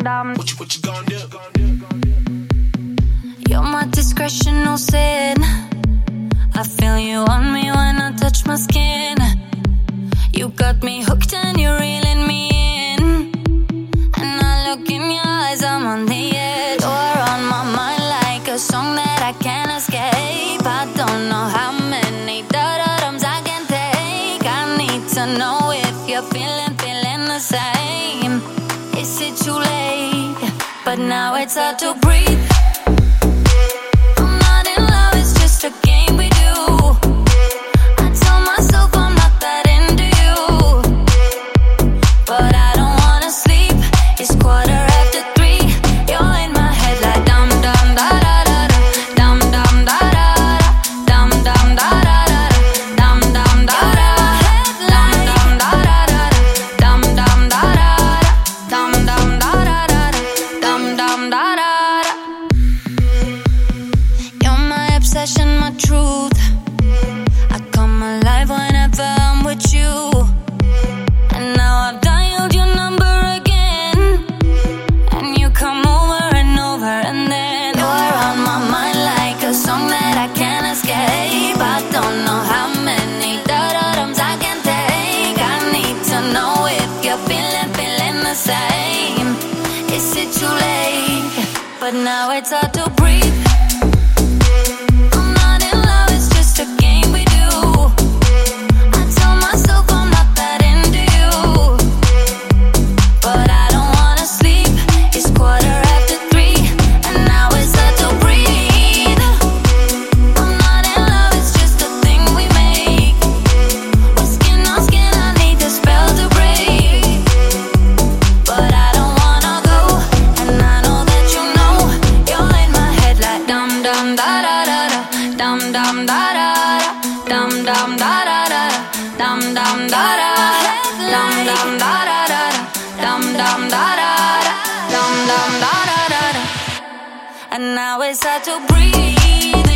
dum. What you gonna do? You're my discretion, no sin. I feel you on me when I touch my skin. You got me hooked and you're reeling me in. And I look in your eyes, I'm on the edge. You're on my mind like a song that I can't escape. I don't know how many da-da-dums I can take. I need to know if you're feeling the same. Is it too late? But now it's hard to breathe. I'm not in love, it's just a game we do. I tell myself I'm not that into you, but I don't wanna sleep. It's 3:15. You're in my head like dum dum da da da da, dum dum da da da, dum dum da da da, dum dum da da, dum dum da da da, dum dum da da, dum dum da da da, dum dum da da. You're my obsession, my truth. I come alive whenever I'm with you. And now I've dialed your number again, and you come over and over, and then you're on my mind like a song that I can't escape. I don't know how many da-da-dums I can take. I need to know if you're feeling the same. Is it too late? But now it's hard to breathe. I'm not in love, it's just a game we do. I tell myself I'm not that into you, but I don't wanna sleep. It's 3:15, and now it's hard to breathe. I'm not in love, it's just a thing we make. We're skin on skin, I need the spell to break. But I don't wanna go, and I know that you know. You're in my head like dum dum da da da da, dum dum da da da, dum dum da da da, dum dum da da, dum dum da da da, dum dum da da, dum dum da da da. And now it's hard to breathe.